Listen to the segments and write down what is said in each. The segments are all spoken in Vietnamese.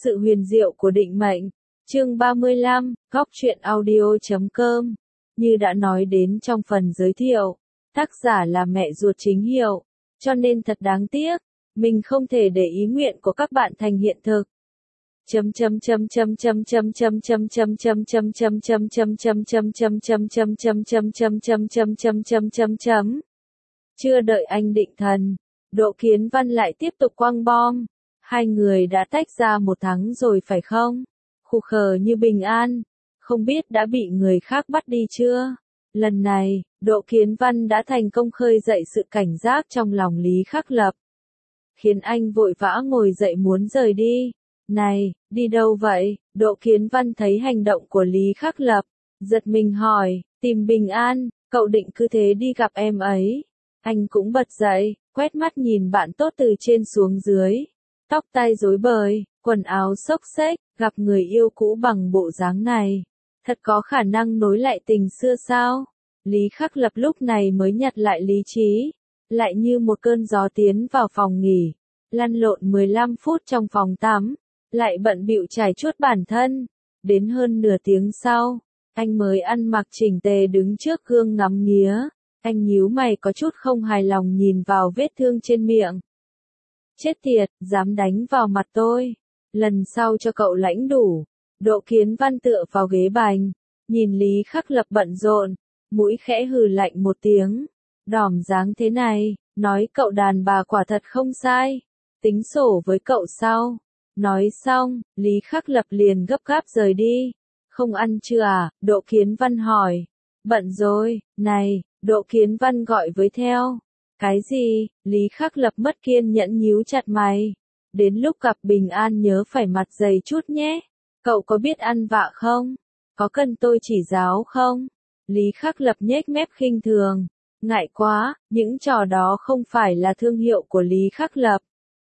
Sự huyền diệu của định mệnh. Chương 35, Góc truyện audio.com. Như đã nói đến trong phần giới thiệu, tác giả là mẹ ruột chính hiệu, cho nên thật đáng tiếc, mình không thể để ý nguyện của các bạn thành hiện thực. Chưa đợi anh định thần, Đỗ Kiến Văn lại tiếp tục quăng bom. Hai người đã tách ra 1 tháng rồi phải không? Khù khờ như bình an, không biết đã bị người khác bắt đi chưa? Lần này, Đỗ Kiến Văn đã thành công khơi dậy sự cảnh giác trong lòng Lý Khắc Lập, khiến anh vội vã ngồi dậy muốn rời đi. Này, đi đâu vậy? Đỗ Kiến Văn thấy hành động của Lý Khắc Lập, giật mình hỏi, tìm bình an, cậu định cứ thế đi gặp em ấy. Anh cũng bật dậy, quét mắt nhìn bạn tốt từ trên xuống dưới. Tóc tai rối bời, quần áo xốc xếch, gặp người yêu cũ bằng bộ dáng này. Thật có khả năng nối lại tình xưa sao? Lý Khắc Lập lúc này mới nhặt lại lý trí. Lại như một cơn gió tiến vào phòng nghỉ. Lăn lộn 15 phút trong phòng tắm. Lại bận bịu trải chuốt bản thân. Đến hơn nửa tiếng sau, anh mới ăn mặc chỉnh tề đứng trước gương ngắm nghía. Anh nhíu mày có chút không hài lòng nhìn vào vết thương trên miệng. Chết tiệt, dám đánh vào mặt tôi. Lần sau cho cậu lãnh đủ. Đỗ Kiến Văn tựa vào ghế bành. Nhìn Lý Khắc Lập bận rộn. Mũi khẽ hừ lạnh một tiếng. Đỏm dáng thế này, nói cậu đàn bà quả thật không sai. Tính sổ với cậu sau. Nói xong, Lý Khắc Lập liền gấp gáp rời đi. Không ăn chưa à? Đỗ Kiến Văn hỏi. Bận rồi, này, Đỗ Kiến Văn gọi với theo. Cái gì? Lý Khắc Lập mất kiên nhẫn nhíu chặt mày. Đến lúc gặp bình an nhớ phải mặt dày chút nhé. Cậu có biết ăn vạ không? Có cần tôi chỉ giáo không? Lý Khắc Lập nhếch mép khinh thường. Ngại quá, những trò đó không phải là thương hiệu của Lý Khắc Lập.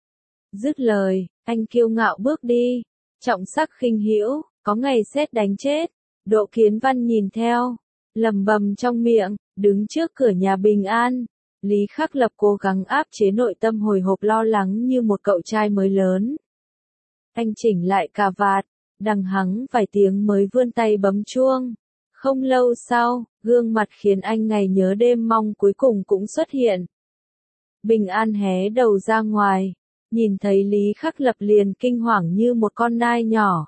Dứt lời, anh kiêu ngạo bước đi. Trọng sắc khinh hữu, có ngày sét đánh chết. Đỗ Kiến Văn nhìn theo, lẩm bẩm trong miệng, đứng trước cửa nhà bình an. Lý Khắc Lập cố gắng áp chế nội tâm hồi hộp lo lắng như một cậu trai mới lớn. Anh chỉnh lại cà vạt, đằng hắng vài tiếng mới vươn tay bấm chuông. Không lâu sau, gương mặt khiến anh ngày nhớ đêm mong cuối cùng cũng xuất hiện. Bình an hé đầu ra ngoài, nhìn thấy Lý Khắc Lập liền kinh hoàng như một con nai nhỏ.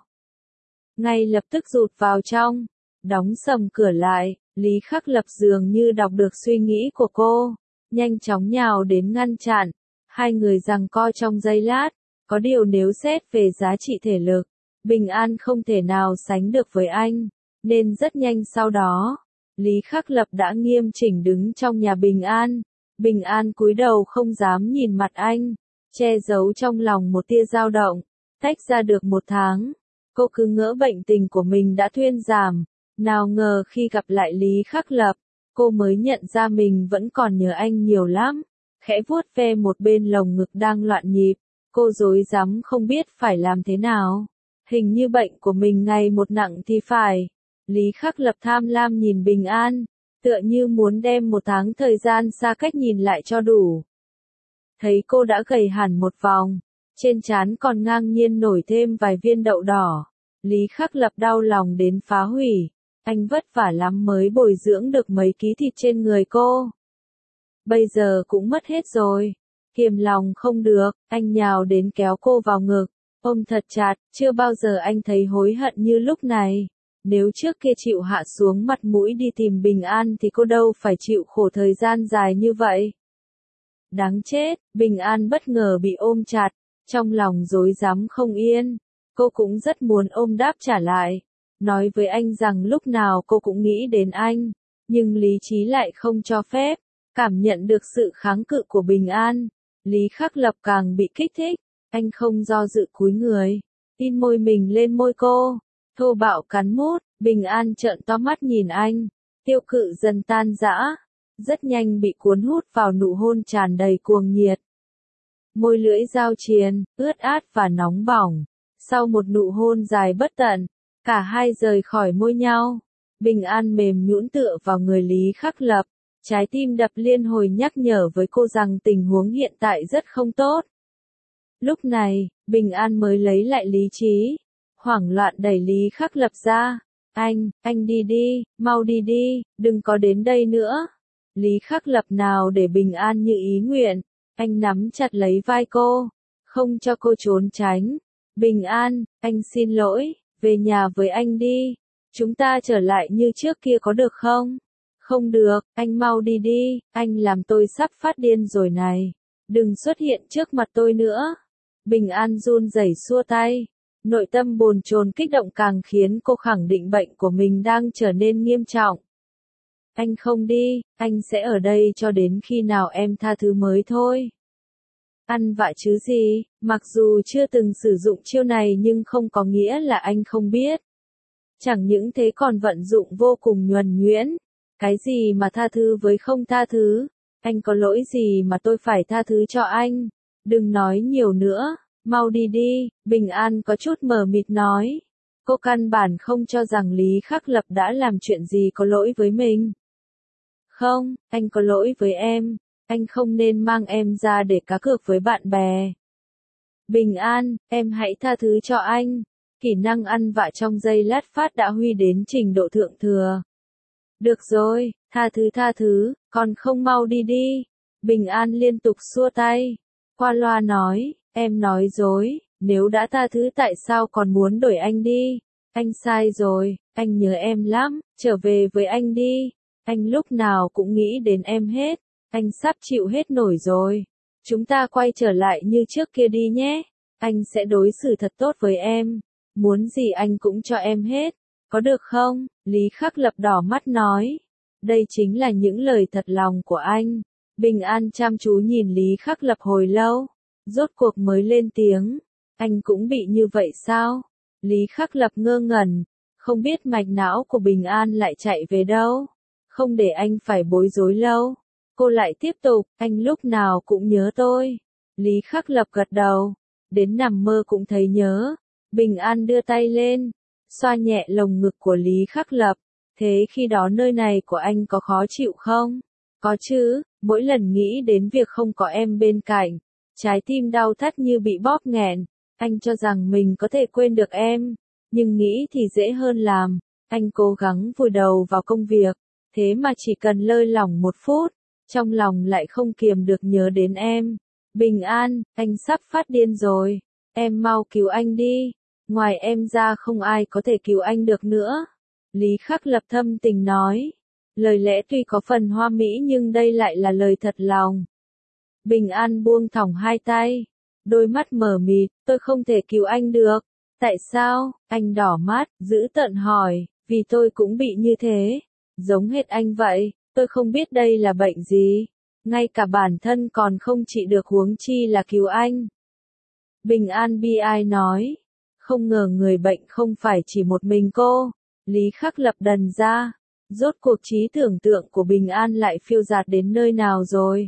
Ngay lập tức rụt vào trong, đóng sầm cửa lại. Lý Khắc Lập dường như đọc được suy nghĩ của cô, nhanh chóng nhào đến ngăn chặn. Hai người giằng co trong giây lát, có điều nếu xét về giá trị thể lực, bình an không thể nào sánh được với anh, nên rất nhanh sau đó, Lý Khắc Lập đã nghiêm chỉnh đứng trong nhà bình an. Bình an cúi đầu không dám nhìn mặt anh, che giấu trong lòng một tia dao động. Tách ra được 1 tháng, cô cứ ngỡ bệnh tình của mình đã thuyên giảm. Nào ngờ khi gặp lại Lý Khắc Lập, cô mới nhận ra mình vẫn còn nhớ anh nhiều lắm. Khẽ vuốt ve một bên lồng ngực đang loạn nhịp, cô rối rắm không biết phải làm thế nào. Hình như bệnh của mình ngày một nặng thì phải. Lý Khắc Lập tham lam nhìn bình an, tựa như muốn đem 1 tháng thời gian xa cách nhìn lại cho đủ. Thấy cô đã gầy hẳn một vòng, trên trán còn ngang nhiên nổi thêm vài viên đậu đỏ. Lý Khắc Lập đau lòng đến phá hủy. Anh vất vả lắm mới bồi dưỡng được mấy ký thịt trên người cô. Bây giờ cũng mất hết rồi. Kiềm lòng không được, anh nhào đến kéo cô vào ngực, ôm thật chặt, chưa bao giờ anh thấy hối hận như lúc này. Nếu trước kia chịu hạ xuống mặt mũi đi tìm bình an thì cô đâu phải chịu khổ thời gian dài như vậy. Đáng chết, bình an bất ngờ bị ôm chặt, trong lòng rối rắm không yên. Cô cũng rất muốn ôm đáp trả lại. Nói với anh rằng lúc nào cô cũng nghĩ đến anh, nhưng lý trí lại không cho phép. Cảm nhận được sự kháng cự của bình an, Lý Khắc Lập càng bị kích thích. Anh không do dự cúi người, in môi mình lên môi cô, thô bạo cắn mút. Bình an trợn to mắt nhìn anh, tiêu cự dần tan rã, rất nhanh bị cuốn hút vào nụ hôn tràn đầy cuồng nhiệt. Môi lưỡi giao triền, ướt át và nóng bỏng. Sau một nụ hôn dài bất tận, cả hai rời khỏi môi nhau. Bình an mềm nhũn tựa vào người Lý Khắc Lập, trái tim đập liên hồi nhắc nhở với cô rằng tình huống hiện tại rất không tốt. Lúc này, Bình An mới lấy lại lý trí, hoảng loạn đẩy Lý Khắc Lập ra. Anh đi đi, mau đi đi, đừng có đến đây nữa. Lý Khắc Lập nào để Bình An như ý nguyện, anh nắm chặt lấy vai cô, không cho cô trốn tránh. Bình An, anh xin lỗi, về nhà với anh đi, chúng ta trở lại như trước kia có được không? Không được, anh mau đi đi, anh làm tôi sắp phát điên rồi này, đừng xuất hiện trước mặt tôi nữa. Bình An run rẩy xua tay, nội tâm bồn chồn kích động càng khiến cô khẳng định bệnh của mình đang trở nên nghiêm trọng. Anh không đi, anh sẽ ở đây cho đến khi nào em tha thứ mới thôi. Ăn vạ chứ gì, mặc dù chưa từng sử dụng chiêu này nhưng không có nghĩa là anh không biết. Chẳng những thế còn vận dụng vô cùng nhuần nhuyễn. Cái gì mà tha thứ với không tha thứ, anh có lỗi gì mà tôi phải tha thứ cho anh, đừng nói nhiều nữa, mau đi đi, Bình An có chút mờ mịt nói. Cô căn bản không cho rằng Lý Khắc Lập đã làm chuyện gì có lỗi với mình. Không, anh có lỗi với em, anh không nên mang em ra để cá cược với bạn bè. Bình An, em hãy tha thứ cho anh, kỹ năng ăn vạ trong giây lát phát đã huy đến trình độ thượng thừa. Được rồi, tha thứ, còn không mau đi đi. Bình An liên tục xua tay. Qua loa nói, em nói dối, nếu đã tha thứ tại sao còn muốn đuổi anh đi? Anh sai rồi, anh nhớ em lắm, trở về với anh đi. Anh lúc nào cũng nghĩ đến em hết, anh sắp chịu hết nổi rồi. Chúng ta quay trở lại như trước kia đi nhé. Anh sẽ đối xử thật tốt với em, muốn gì anh cũng cho em hết. Có được không? Lý Khắc Lập đỏ mắt nói. Đây chính là những lời thật lòng của anh. Bình An chăm chú nhìn Lý Khắc Lập hồi lâu, rốt cuộc mới lên tiếng. Anh cũng bị như vậy sao? Lý Khắc Lập ngơ ngẩn, không biết mạch não của Bình An lại chạy về đâu. Không để anh phải bối rối lâu. Cô lại tiếp tục, anh lúc nào cũng nhớ tôi. Lý Khắc Lập gật đầu, đến nằm mơ cũng thấy nhớ. Bình An đưa tay lên, xoa nhẹ lồng ngực của Lý Khắc Lập. Thế khi đó nơi này của anh có khó chịu không? Có chứ, mỗi lần nghĩ đến việc không có em bên cạnh, trái tim đau thắt như bị bóp nghẹn. Anh cho rằng mình có thể quên được em, nhưng nghĩ thì dễ hơn làm. Anh cố gắng vùi đầu vào công việc, thế mà chỉ cần lơi lỏng một phút, trong lòng lại không kiềm được nhớ đến em. Bình An, anh sắp phát điên rồi, em mau cứu anh đi. Ngoài em ra không ai có thể cứu anh được nữa. Lý Khắc Lập thâm tình nói. Lời lẽ tuy có phần hoa mỹ nhưng đây lại là lời thật lòng. Bình An buông thõng hai tay, đôi mắt mờ mịt, tôi không thể cứu anh được. Tại sao? Anh đỏ mắt, dữ tợn hỏi, vì tôi cũng bị như thế. Giống hệt anh vậy, tôi không biết đây là bệnh gì. Ngay cả bản thân còn không trị được huống chi là cứu anh. Bình An bi ai nói. Không ngờ người bệnh không phải chỉ một mình cô. Lý Khắc Lập đần ra. Rốt cuộc trí tưởng tượng của Bình An lại phiêu dạt đến nơi nào rồi?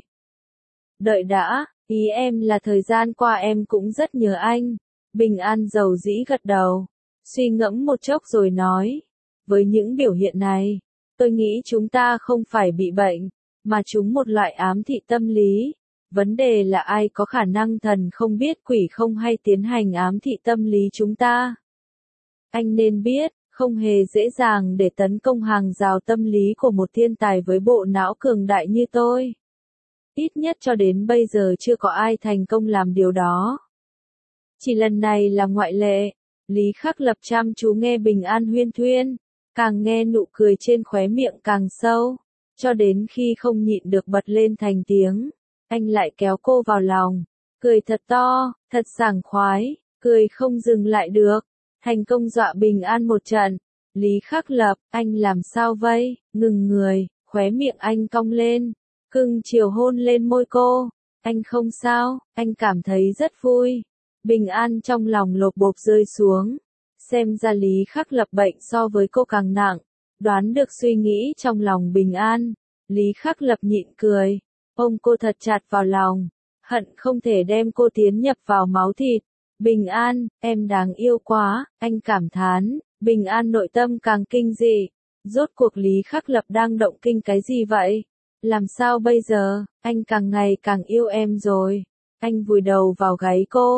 Đợi đã, ý em là thời gian qua em cũng rất nhớ anh. Bình An dầu dĩ gật đầu. Suy ngẫm một chốc rồi nói. Với những biểu hiện này, tôi nghĩ chúng ta không phải bị bệnh, mà chúng một loại ám thị tâm lý. Vấn đề là ai có khả năng thần không biết quỷ không hay tiến hành ám thị tâm lý chúng ta. Anh nên biết, không hề dễ dàng để tấn công hàng rào tâm lý của một thiên tài với bộ não cường đại như tôi. Ít nhất cho đến bây giờ chưa có ai thành công làm điều đó. Chỉ lần này là ngoại lệ. Lý Khắc Lập chăm chú nghe Bình An huyên thuyên, càng nghe nụ cười trên khóe miệng càng sâu, cho đến khi không nhịn được bật lên thành tiếng. Anh lại kéo cô vào lòng, cười thật to, thật sảng khoái, cười không dừng lại được. Thành công dọa Bình An một trận. Lý Khắc Lập, anh làm sao vậy? Ngừng người, khóe miệng anh cong lên, cưng chiều hôn lên môi cô. Anh không sao, anh cảm thấy rất vui. Bình An trong lòng lột bột rơi xuống. Xem ra Lý Khắc Lập bệnh so với cô càng nặng. Đoán được suy nghĩ trong lòng Bình An. Lý Khắc Lập nhịn cười, ôm cô thật chặt vào lòng, hận không thể đem cô tiến nhập vào máu thịt. Bình An, em đáng yêu quá, anh cảm thán. Bình An nội tâm càng kinh dị. Rốt cuộc Lý Khắc Lập đang động kinh cái gì vậy? Làm sao bây giờ? Anh càng ngày càng yêu em rồi. Anh vùi đầu vào gáy cô,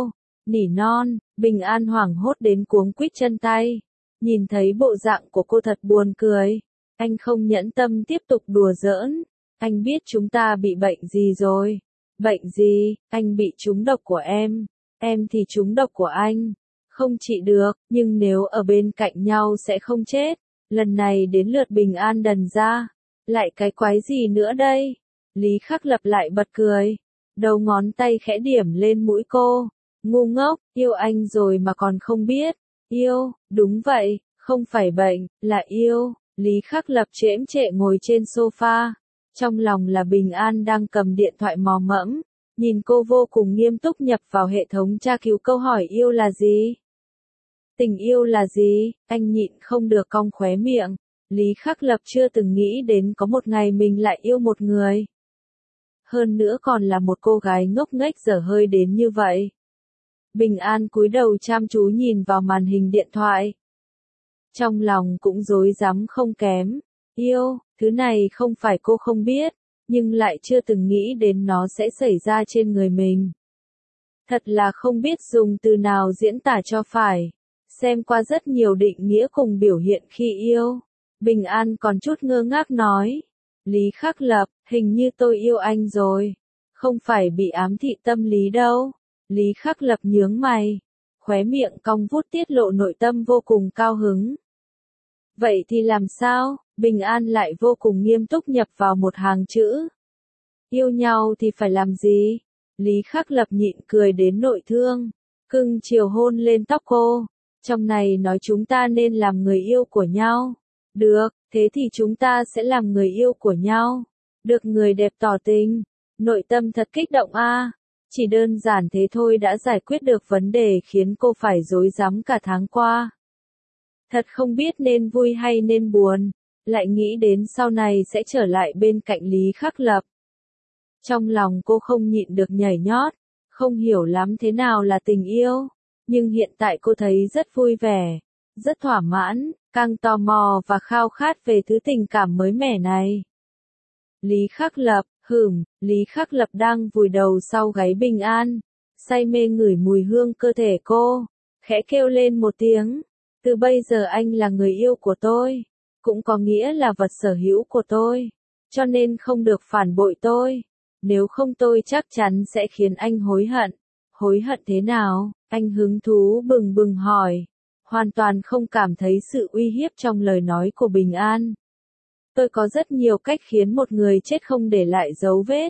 nỉ non, Bình An hoảng hốt đến cuống quýt chân tay. Nhìn thấy bộ dạng của cô thật buồn cười. Anh không nhẫn tâm tiếp tục đùa giỡn. Anh biết chúng ta bị bệnh gì rồi. Bệnh gì? Anh bị trúng độc của em thì trúng độc của anh. Không trị được, nhưng nếu ở bên cạnh nhau sẽ không chết. Lần này đến lượt Bình An đần ra. Lại cái quái gì nữa đây? Lý Khắc Lập lại bật cười. Đầu ngón tay khẽ điểm lên mũi cô. Ngu ngốc, yêu anh rồi mà còn không biết. Yêu, đúng vậy, không phải bệnh, là yêu. Lý Khắc Lập chễm chệ ngồi trên sofa. Trong lòng là Bình An đang cầm điện thoại mò mẫm. Nhìn cô vô cùng nghiêm túc nhập vào hệ thống tra cứu câu hỏi yêu là gì? Tình yêu là gì? Anh nhịn không được cong khóe miệng. Lý Khắc Lập chưa từng nghĩ đến có một ngày mình lại yêu một người. Hơn nữa còn là một cô gái ngốc nghếch dở hơi đến như vậy. Bình An cúi đầu chăm chú nhìn vào màn hình điện thoại. Trong lòng cũng rối rắm không kém. Yêu, thứ này không phải cô không biết, nhưng lại chưa từng nghĩ đến nó sẽ xảy ra trên người mình. Thật là không biết dùng từ nào diễn tả cho phải. Xem qua rất nhiều định nghĩa cùng biểu hiện khi yêu. Bình An còn chút ngơ ngác nói. Lý Khắc Lập, hình như tôi yêu anh rồi. Không phải bị ám thị tâm lý đâu. Lý Khắc Lập nhướng mày. Khóe miệng cong vút tiết lộ nội tâm vô cùng cao hứng. Vậy thì làm sao? Bình An lại vô cùng nghiêm túc nhập vào một hàng chữ. Yêu nhau thì phải làm gì? Lý Khắc Lập nhịn cười đến nội thương. Cưng chiều hôn lên tóc cô. Trong này nói chúng ta nên làm người yêu của nhau. Được, thế thì chúng ta sẽ làm người yêu của nhau. Được người đẹp tỏ tình. Nội tâm thật kích động a. Chỉ đơn giản thế thôi đã giải quyết được vấn đề khiến cô phải rối rắm cả tháng qua. Thật không biết nên vui hay nên buồn. Lại nghĩ đến sau này sẽ trở lại bên cạnh Lý Khắc Lập. Trong lòng cô không nhịn được nhảy nhót. Không hiểu lắm thế nào là tình yêu. Nhưng hiện tại cô thấy rất vui vẻ. Rất thỏa mãn, càng tò mò và khao khát về thứ tình cảm mới mẻ này. Lý Khắc Lập, Lý Khắc Lập đang vùi đầu sau gáy Bình An. Say mê ngửi mùi hương cơ thể cô. Khẽ kêu lên một tiếng. Từ bây giờ anh là người yêu của tôi. Cũng có nghĩa là vật sở hữu của tôi. Cho nên không được phản bội tôi. Nếu không tôi chắc chắn sẽ khiến anh hối hận. Hối hận thế nào? Anh hứng thú bừng bừng hỏi. Hoàn toàn không cảm thấy sự uy hiếp trong lời nói của Bình An. Tôi có rất nhiều cách khiến một người chết không để lại dấu vết.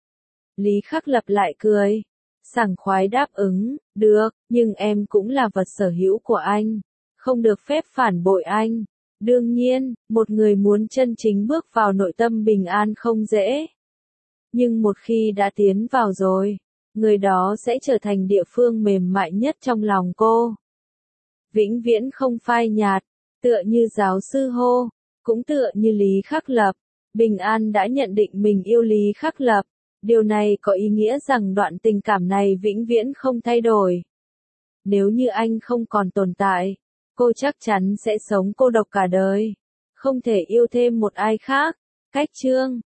Lý Khắc Lập lại cười. Sảng khoái đáp ứng, được, nhưng em cũng là vật sở hữu của anh. Không được phép phản bội anh. Đương nhiên, một người muốn chân chính bước vào nội tâm Bình An không dễ. Nhưng một khi đã tiến vào rồi, người đó sẽ trở thành địa phương mềm mại nhất trong lòng cô. Vĩnh viễn không phai nhạt, tựa như giáo sư Hô, cũng tựa như Lý Khắc Lập. Bình An đã nhận định mình yêu Lý Khắc Lập. Điều này có ý nghĩa rằng đoạn tình cảm này vĩnh viễn không thay đổi. Nếu như anh không còn tồn tại, cô chắc chắn sẽ sống cô độc cả đời. Không thể yêu thêm một ai khác. Cách chương